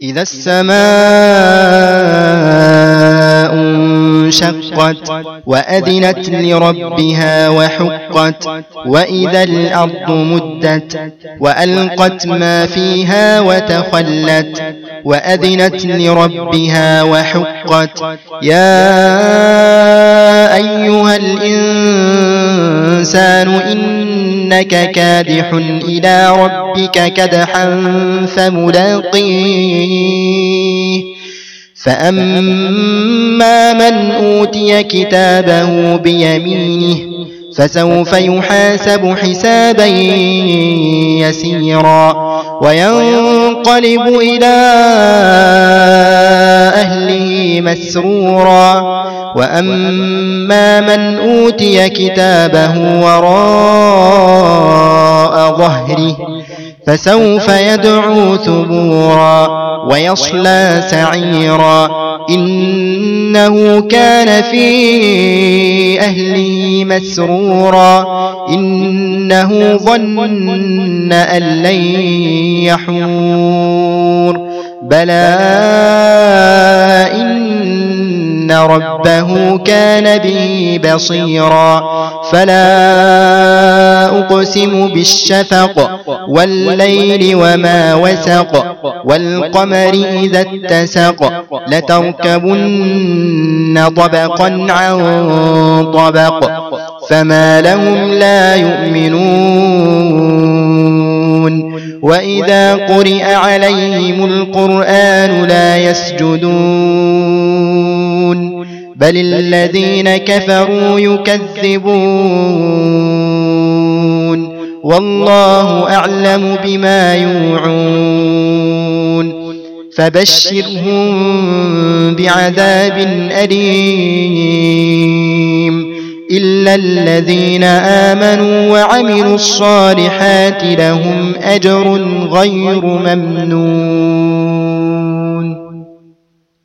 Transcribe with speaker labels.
Speaker 1: إذا السماء انشقت وأذنت لربها وحقت وإذا الأرض مدت وألقت ما فيها وتخلت وأذنت لربها وحقت يا أيها الإنسان إنك كادح إلى ربك كدحا فملاقيه فأما من أوتي كتابه بيمينه فسوف يحاسب حسابا يسيرا وينقلب إلى أهله مسرورا وأما من أوتي كتابه وراء ظهره فسوف يدعو ثبورا ويصلى سعيرا إنه كان في أهله مسرورا إنه ظن أن لن يحور بلى إن ربه كان به بصيرا فلا أقسم بالشفق والليل وما وسق والقمر إذا اتسق لتركبن طبقا عن طبق فما لهم لا يؤمنون وإذا قرئ عليهم القرآن لا يسجدون بل الذين كفروا يكذبون والله أعلم بما يوعون فبشرهم بعذاب أليم إلا الذين آمنوا وعملوا الصالحات لهم أجر غير ممنون.